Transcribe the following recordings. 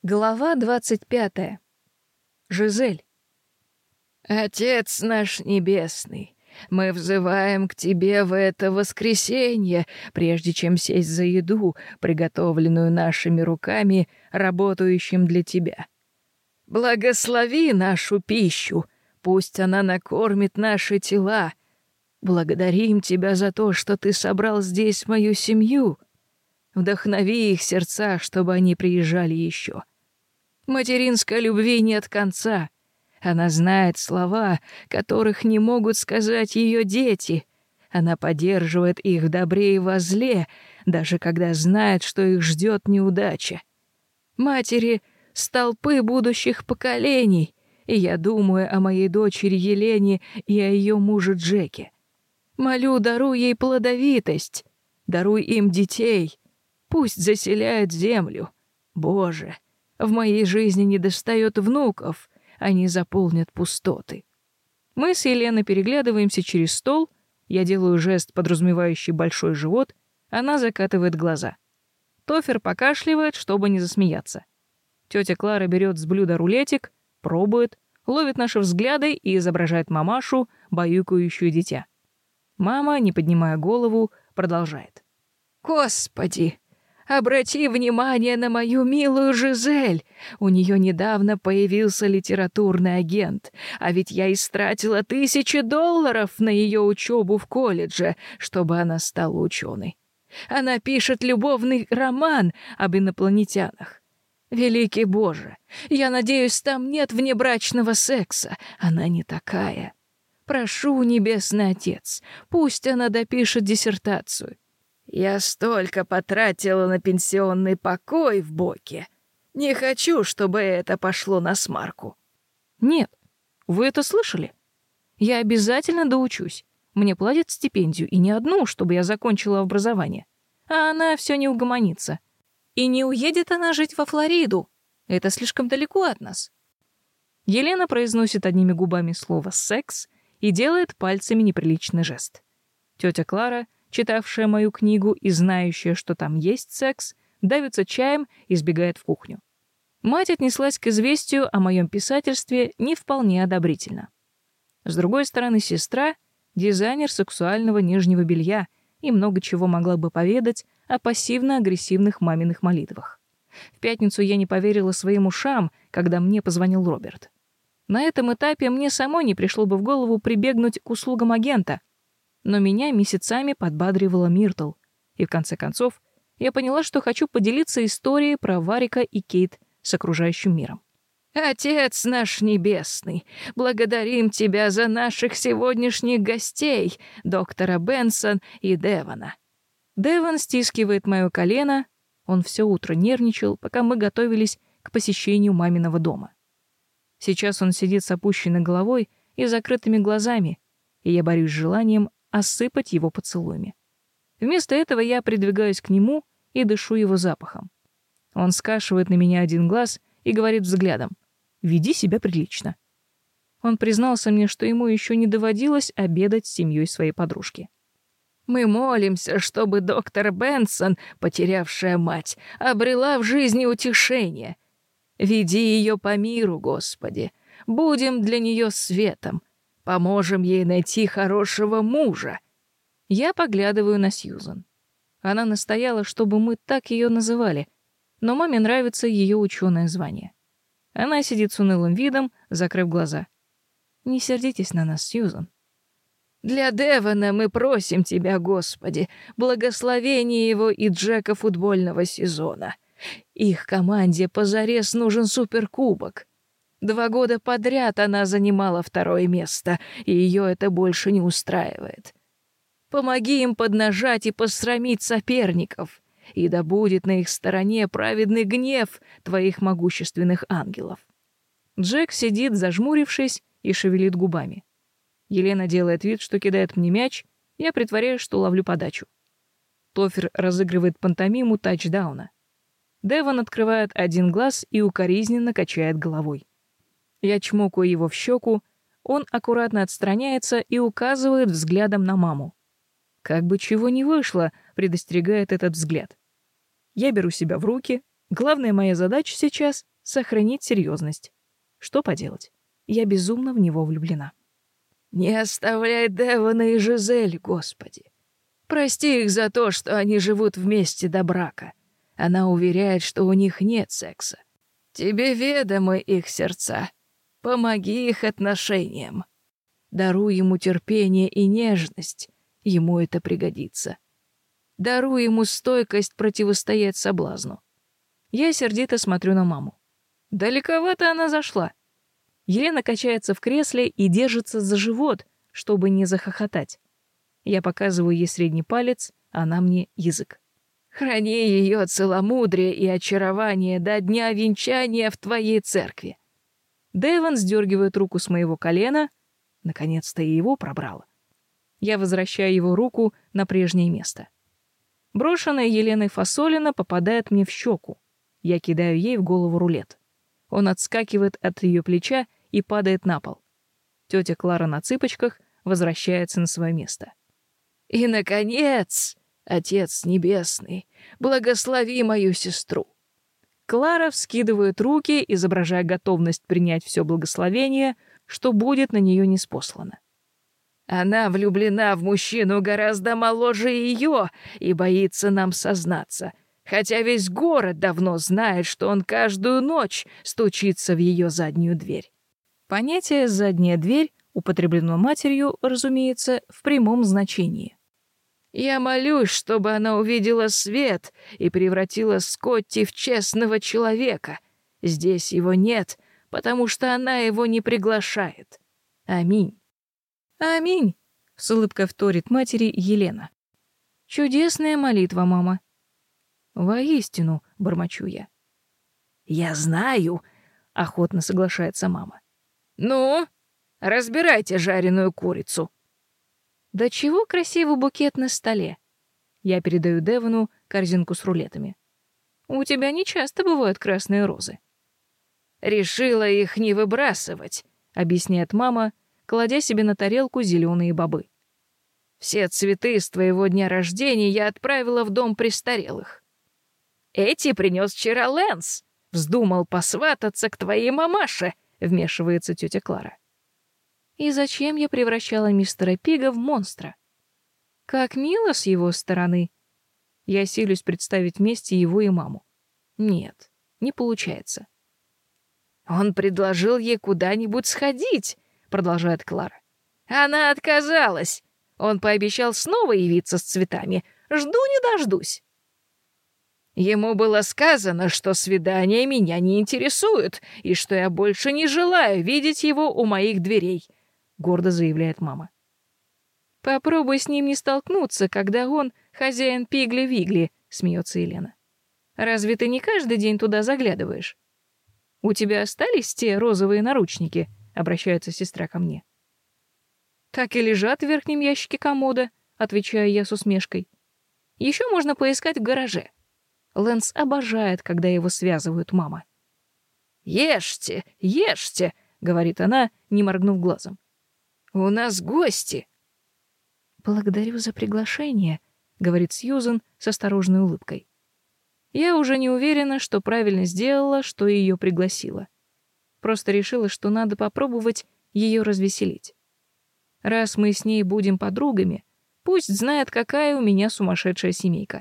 Глава 25. Жизель. Отец наш небесный, мы взываем к Тебе в это воскресенье, прежде чем сесть за еду, приготовленную нашими руками, работающим для Тебя. Благослови нашу пищу, пусть она накормит наши тела. Благодарим Тебя за то, что Ты собрал здесь мою семью. Вдохнови их сердца, чтобы они приезжали еще. Материнской любви нет конца. Она знает слова, которых не могут сказать ее дети. Она поддерживает их в добре и во зле, даже когда знает, что их ждет неудача. Матери — столпы будущих поколений, и я думаю о моей дочери Елене и о ее муже Джеке. Молю, даруй ей плодовитость, даруй им детей, пусть заселяют землю. Боже, в моей жизни недостает внуков, они заполнят пустоты. Мы с Еленой переглядываемся через стол, я делаю жест, подразумевающий большой живот, она закатывает глаза. Тофер покашливает, чтобы не засмеяться. Тетя Клара берет с блюда рулетик, пробует, ловит наши взгляды и изображает мамашу, баюкающую дитя. Мама, не поднимая голову, продолжает. «Господи! Обрати внимание на мою милую Жизель. У нее недавно появился литературный агент, а ведь я истратила $1000 на ее учебу в колледже, чтобы она стала ученой. Она пишет любовный роман об инопланетянах. Великий Боже, я надеюсь, там нет внебрачного секса. Она не такая. Прошу, Небесный Отец, пусть она допишет диссертацию. Я столько потратила на пенсионный покой в Боке. Не хочу, чтобы это пошло на смарку». Нет, вы это слышали? Я обязательно доучусь. Мне платят стипендию, и не одну, чтобы я закончила образование. А она все не угомонится. И не уедет она жить во Флориду. Это слишком далеко от нас. Елена произносит одними губами слово «секс» и делает пальцами неприличный жест. Тетя Клара, читавшая мою книгу и знающая, что там есть секс, давится чаем и сбегает в кухню. Мать отнеслась к известию о моем писательстве не вполне одобрительно. С другой стороны, сестра — дизайнер сексуального нижнего белья и много чего могла бы поведать о пассивно-агрессивных маминых молитвах. В пятницу я не поверила своим ушам, когда мне позвонил Роберт. На этом этапе мне самой не пришло бы в голову прибегнуть к услугам агента, но меня месяцами подбадривала Миртл, и в конце концов я поняла, что хочу поделиться историей про Варика и Кейт с окружающим миром. «Отец наш небесный, благодарим Тебя за наших сегодняшних гостей, доктора Бенсон и Девона». Девон стискивает моё колено, он все утро нервничал, пока мы готовились к посещению маминого дома. Сейчас он сидит с опущенной головой и закрытыми глазами, и я борюсь с желанием осыпать его поцелуями. Вместо этого я придвигаюсь к нему и дышу его запахом. Он скашивает на меня один глаз и говорит взглядом: «Веди себя прилично». Он признался мне, что ему еще не доводилось обедать с семьей своей подружки. «Мы молимся, чтобы доктор Бенсон, потерявшая мать, обрела в жизни утешение. Веди ее по миру, Господи. Будем для нее светом. Поможем ей найти хорошего мужа». Я поглядываю на Сьюзан. Она настояла, чтобы мы так ее называли, но маме нравится ее ученое звание. Она сидит с унылым видом, закрыв глаза. «Не сердитесь на нас, Сьюзан». «Для Девона мы просим Тебя, Господи, благословения его и Джека футбольного сезона. Их команде позарез нужен суперкубок. 2 года подряд она занимала 2-е место, и ее это больше не устраивает. Помоги им поднажать и посрамить соперников, и да будет на их стороне праведный гнев Твоих могущественных ангелов». Джек сидит, зажмурившись, и шевелит губами. Елена делает вид, что кидает мне мяч, я притворяюсь, что ловлю подачу. Тофер разыгрывает пантомиму тачдауна. Девон открывает один глаз и укоризненно качает головой. Я чмокаю его в щеку, он аккуратно отстраняется и указывает взглядом на маму. Как бы чего ни вышло, предостерегает этот взгляд. Я беру себя в руки. Главная моя задача сейчас — сохранить серьезность. Что поделать? Я безумно в него влюблена. Не оставляй Девона и Жизель, Господи. Прости их за то, что они живут вместе до брака. Она уверяет, что у них нет секса. Тебе ведомы их сердца. Помоги их отношениям. Даруй ему терпение и нежность. Ему это пригодится. Даруй ему стойкость противостоять соблазну. Я сердито смотрю на маму. Далековато она зашла. Елена качается в кресле и держится за живот, чтобы не захохотать. Я показываю ей средний палец, она мне язык. Храни ее целомудрие и очарование до дня венчания в твоей церкви. Девон сдергивает руку с моего колена. Наконец-то и его пробрало. Я возвращаю его руку на прежнее место. Брошенная Еленой фасолина попадает мне в щеку. Я кидаю ей в голову рулет. Он отскакивает от ее плеча и падает на пол. Тетя Клара на цыпочках возвращается на свое место. И, наконец, Отец Небесный, благослови мою сестру. Клара вскидывает руки, изображая готовность принять все благословение, что будет на нее ниспослано. Она влюблена в мужчину гораздо моложе ее и боится нам сознаться, хотя весь город давно знает, что он каждую ночь стучится в ее заднюю дверь. Понятие «задняя дверь» употреблено матерью, разумеется, в прямом значении. Я молюсь, чтобы она увидела свет и превратила Скотти в честного человека. Здесь его нет, потому что она его не приглашает. Аминь. Аминь, с улыбкой вторит матери Елена. Чудесная молитва, мама. Воистину, бормочу я. Я знаю, охотно соглашается мама. Ну, разбирайте жареную курицу. Да чего красивый букет на столе. Я передаю Девону корзинку с рулетами. У тебя не часто бывают красные розы. Решила их не выбрасывать, объясняет мама, кладя себе на тарелку зеленые бобы. Все цветы с твоего дня рождения я отправила в дом престарелых. Эти принес вчера Лэнс. Вздумал посвататься к твоей мамаше, вмешивается тетя Клара. И зачем я превращала мистера Пига в монстра? Как мило с его стороны. Я силюсь представить вместе его и маму. Нет, не получается. Он предложил ей куда-нибудь сходить, продолжает Клара. Она отказалась. Он пообещал снова явиться с цветами. Жду не дождусь. Ему было сказано, что свидания меня не интересуют и что я больше не желаю видеть его у моих дверей, гордо заявляет мама. Попробуй с ним не столкнуться, когда он хозяин Пигли-Вигли, смеется Елена. Разве ты не каждый день туда заглядываешь? У тебя остались те розовые наручники? Обращается сестра ко мне. Так и лежат в верхнем ящике комода, отвечаю я с усмешкой. Еще можно поискать в гараже. Лэнс обожает, когда его связывают, мама. «Ешьте, ешьте», — говорит она, не моргнув глазом. «У нас гости». «Благодарю за приглашение», — говорит Сьюзен с осторожной улыбкой. Я уже не уверена, что правильно сделала, что ее пригласила. Просто решила, что надо попробовать ее развеселить. Раз мы с ней будем подругами, пусть знает, какая у меня сумасшедшая семейка.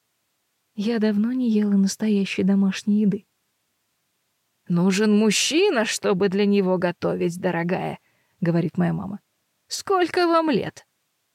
Я давно не ела настоящей домашней еды. «Нужен мужчина, чтобы для него готовить, дорогая», — говорит моя мама. «Сколько вам лет?»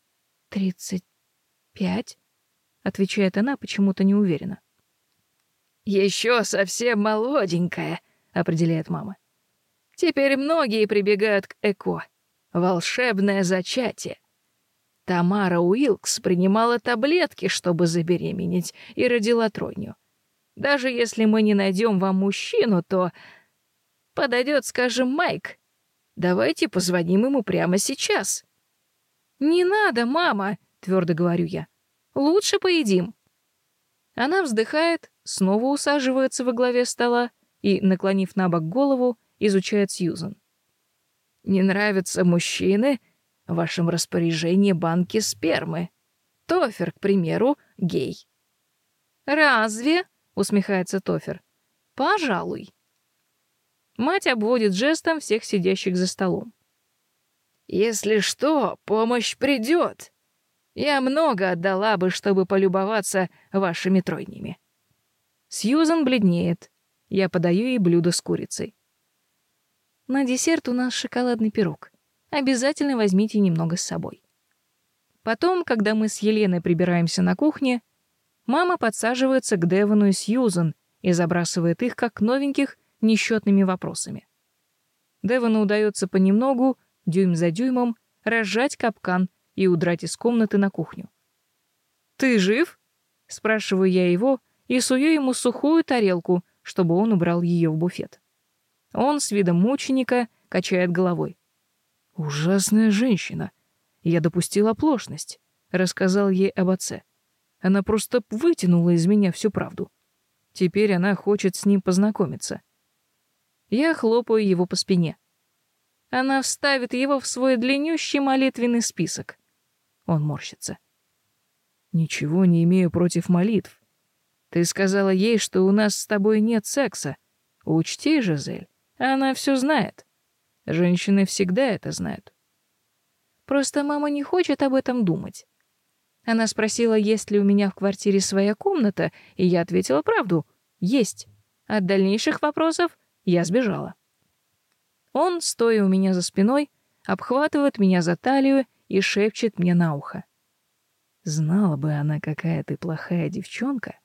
35, отвечает она почему-то неуверенно. Еще совсем молоденькая, определяет мама. Теперь многие прибегают к ЭКО. Волшебное зачатие. Тамара Уилкс принимала таблетки, чтобы забеременеть, и родила тройню. Даже если мы не найдем вам мужчину, то подойдет, скажем, Майк. Давайте позвоним ему прямо сейчас. Не надо, мама, твердо говорю я. Лучше поедим. Она вздыхает, снова усаживается во главе стола и, наклонив набок голову, изучает Сьюзен. Не нравятся мужчины? В вашем распоряжении банки спермы. Тофер, к примеру, гей. Разве? Усмехается Тофер. Пожалуй. Мать обводит жестом всех сидящих за столом. «Если что, помощь придет. Я много отдала бы, чтобы полюбоваться вашими тройнями». Сьюзан бледнеет. Я подаю ей блюдо с курицей. На десерт у нас шоколадный пирог. Обязательно возьмите немного с собой. Потом, когда мы с Еленой прибираемся на кухне, мама подсаживается к Девону и Сьюзан и забрасывает их, как новеньких, несчетными вопросами. Девону удается понемногу, дюйм за дюймом, разжать капкан и удрать из комнаты на кухню. «Ты жив?» — спрашиваю я его и сую ему сухую тарелку, чтобы он убрал ее в буфет. Он с видом мученика качает головой. «Ужасная женщина. Я допустил оплошность», — рассказал ей об отце. Она просто вытянула из меня всю правду. Теперь она хочет с ним познакомиться. Я хлопаю его по спине. Она вставит его в свой длиннющий молитвенный список. Он морщится. «Ничего не имею против молитв. Ты сказала ей, что у нас с тобой нет секса. Учти, Жизель, она все знает. Женщины всегда это знают. Просто мама не хочет об этом думать. Она спросила, есть ли у меня в квартире своя комната, и я ответила правду. Есть. От дальнейших вопросов я сбежала. Он, стоя у меня за спиной, обхватывает меня за талию и шепчет мне на ухо. Знала бы она, какая ты плохая девчонка.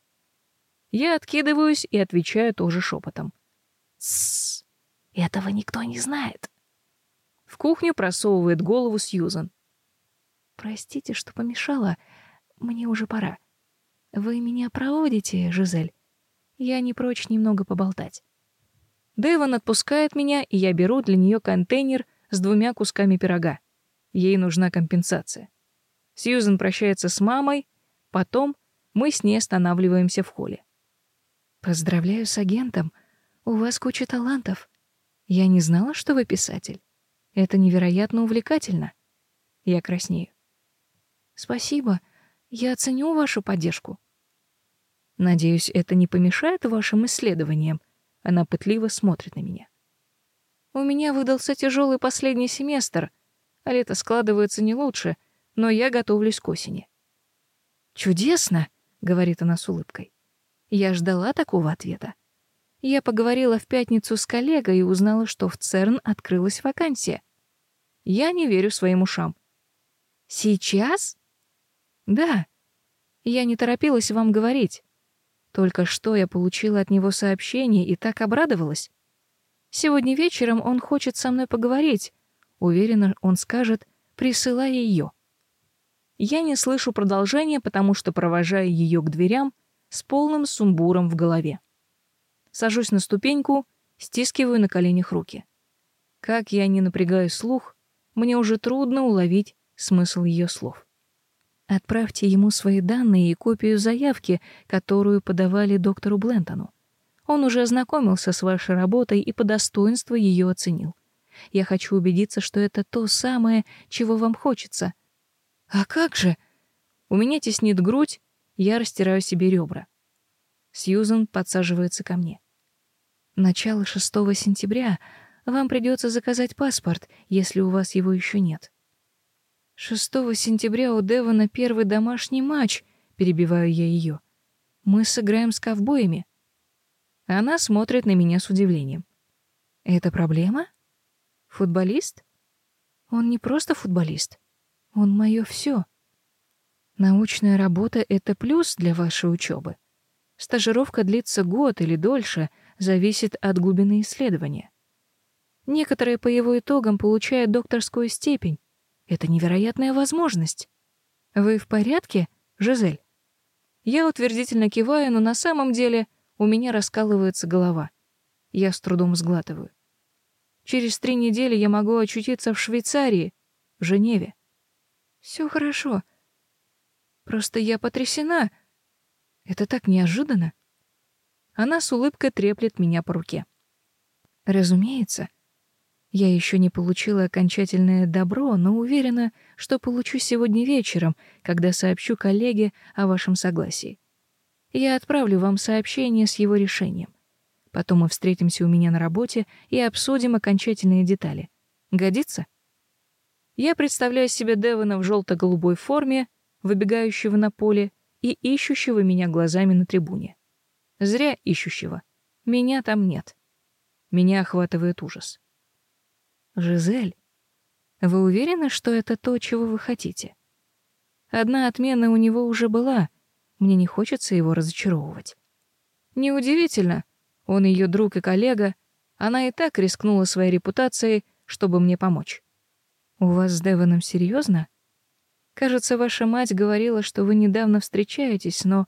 Я откидываюсь и отвечаю тоже шепотом. «Тссс, этого никто не знает». В кухню просовывает голову Сьюзан. «Простите, что помешала. Мне уже пора. Вы меня проводите, Жизель? Я не прочь немного поболтать». Дэвон отпускает меня, и я беру для нее контейнер с 2 кусками пирога. Ей нужна компенсация. Сьюзан прощается с мамой, потом мы с ней останавливаемся в холле. «Поздравляю с агентом. У вас куча талантов. Я не знала, что вы писатель. Это невероятно увлекательно». Я краснею. «Спасибо. Я ценю вашу поддержку». «Надеюсь, это не помешает вашим исследованиям?» Она пытливо смотрит на меня. «У меня выдался тяжелый последний семестр, а лето складывается не лучше, но я готовлюсь к осени». «Чудесно», — говорит она с улыбкой. Я ждала такого ответа. Я поговорила в пятницу с коллегой и узнала, что в ЦЕРН открылась вакансия. Я не верю своим ушам. «Сейчас?» «Да. Я не торопилась вам говорить. Только что я получила от него сообщение и так обрадовалась. Сегодня вечером он хочет со мной поговорить. Уверена, он скажет, присылай ее». Я не слышу продолжения, потому что провожаю ее к дверям с полным сумбуром в голове. Сажусь на ступеньку, стискиваю на коленях руки. Как я не напрягаю слух, мне уже трудно уловить смысл ее слов. Отправьте ему свои данные и копию заявки, которую подавали доктору Блентону. Он уже ознакомился с вашей работой и по достоинству ее оценил. Я хочу убедиться, что это то самое, чего вам хочется. А как же? У меня теснит грудь, я растираю себе ребра. Сьюзан подсаживается ко мне. Начало 6 сентября. Вам придется заказать паспорт, если у вас его еще нет. 6 сентября у Девона первый домашний матч, перебиваю я ее. Мы сыграем с ковбоями. Она смотрит на меня с удивлением. Это проблема? Футболист? Он не просто футболист. Он мое все. Научная работа — это плюс для вашей учебы. Стажировка длится год или дольше, зависит от глубины исследования. Некоторые по его итогам получают докторскую степень. Это невероятная возможность. Вы в порядке, Жизель? Я утвердительно киваю, но на самом деле у меня раскалывается голова. Я с трудом сглатываю. Через 3 недели я могу очутиться в Швейцарии, в Женеве. Все хорошо. Просто я потрясена. Это так неожиданно. Она с улыбкой треплет меня по руке. Разумеется, я еще не получила окончательное добро, но уверена, что получу сегодня вечером, когда сообщу коллеге о вашем согласии. Я отправлю вам сообщение с его решением. Потом мы встретимся у меня на работе и обсудим окончательные детали. Годится? Я представляю себе Девона в желто-голубой форме, выбегающего на поле и ищущего меня глазами на трибуне. Зря ищущего. Меня там нет. Меня охватывает ужас. «Жизель, вы уверены, что это то, чего вы хотите? Одна отмена у него уже была. Мне не хочется его разочаровывать». Неудивительно. Он ее друг и коллега. Она и так рискнула своей репутацией, чтобы мне помочь. «У вас с Девоном серьезно? Кажется, ваша мать говорила, что вы недавно встречаетесь, но...»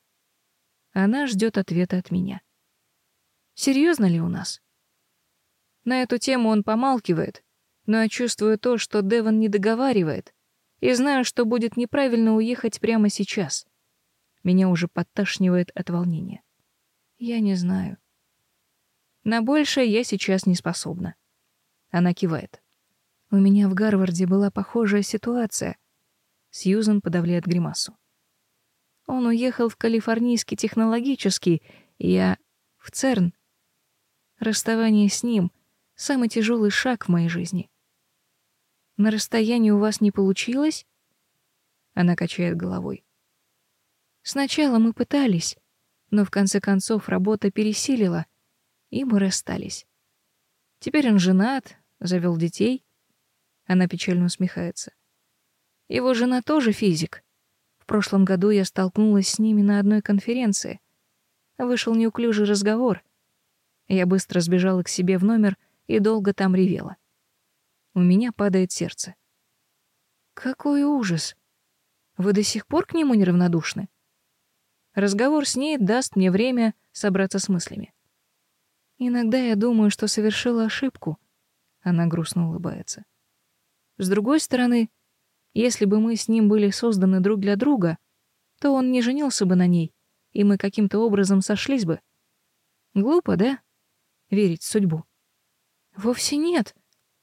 Она ждет ответа от меня. Серьезно ли у нас? На эту тему он помалкивает, но я чувствую то, что Девон не договаривает, и знаю, что будет неправильно уехать прямо сейчас. Меня уже подташнивает от волнения. Я не знаю. На большее я сейчас не способна. Она кивает. У меня в Гарварде была похожая ситуация. Сьюзен подавляет гримасу. Он уехал в Калифорнийский технологический, и я в ЦЕРН. Расставание с ним — самый тяжелый шаг в моей жизни. На расстоянии у вас не получилось? Она качает головой. Сначала мы пытались, но в конце концов работа пересилила, и мы расстались. Теперь он женат, завел детей. Она печально усмехается. Его жена тоже физик. В прошлом году я столкнулась с ними на одной конференции. Вышел неуклюжий разговор. Я быстро сбежала к себе в номер и долго там ревела. У меня падает сердце. Какой ужас! Вы до сих пор к нему неравнодушны? Разговор с ней даст мне время собраться с мыслями. Иногда я думаю, что совершила ошибку. Она грустно улыбается. С другой стороны, если бы мы с ним были созданы друг для друга, то он не женился бы на ней, и мы каким-то образом сошлись бы. Глупо, да? Верить в судьбу. Вовсе нет.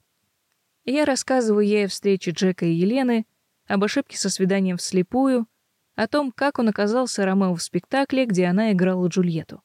Я рассказываю ей о встрече Джека и Елены, об ошибке со свиданием вслепую, о том, как он оказался Ромео в спектакле, где она играла Джульетту.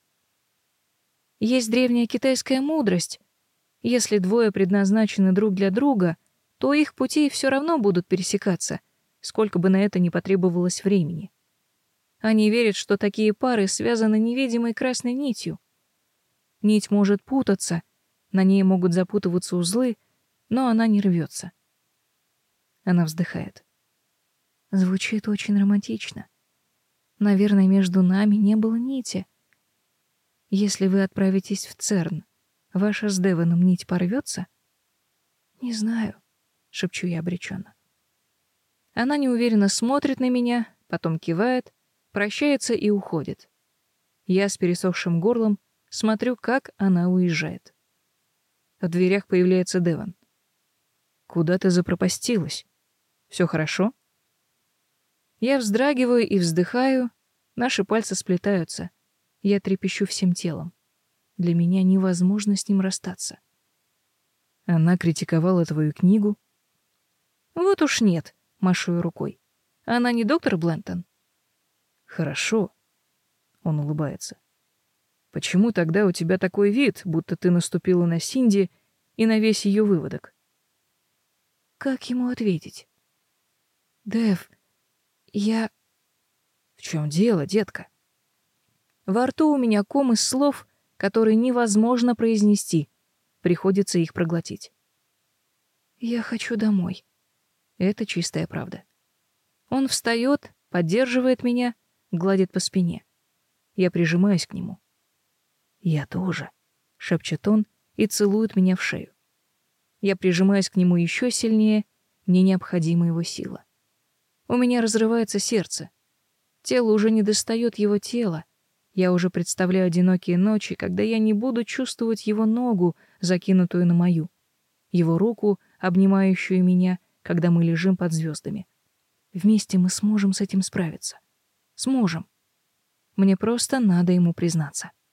Есть древняя китайская мудрость. Если двое предназначены друг для друга, то их пути все равно будут пересекаться, сколько бы на это ни потребовалось времени. Они верят, что такие пары связаны невидимой красной нитью. Нить может путаться, на ней могут запутываться узлы, но она не рвется. Она вздыхает. Звучит очень романтично. Наверное, между нами не было нити. Если вы отправитесь в ЦЕРН, ваша с Девоном нить порвется? Не знаю, шепчу я обреченно. Она неуверенно смотрит на меня, потом кивает, прощается и уходит. Я с пересохшим горлом смотрю, как она уезжает. В дверях появляется Девон. Куда ты запропастилась? Все хорошо? Я вздрагиваю и вздыхаю, наши пальцы сплетаются. Я трепещу всем телом. Для меня невозможно с ним расстаться. Она критиковала твою книгу. Вот уж нет, машу я рукой. Она не доктор Блентон? Хорошо. Он улыбается. Почему тогда у тебя такой вид, будто ты наступила на Синди и на весь ее выводок? Как ему ответить? Дэв, я... В чем дело, детка? Во рту у меня ком из слов, которые невозможно произнести. Приходится их проглотить. Я хочу домой. Это чистая правда. Он встает, поддерживает меня, гладит по спине. Я прижимаюсь к нему. «Я тоже», — шепчет он и целует меня в шею. Я прижимаюсь к нему еще сильнее, мне необходима его сила. У меня разрывается сердце. Тело уже не достает его тела. Я уже представляю одинокие ночи, когда я не буду чувствовать его ногу, закинутую на мою, его руку, обнимающую меня, когда мы лежим под звездами. Вместе мы сможем с этим справиться. Сможем. Мне просто надо ему признаться.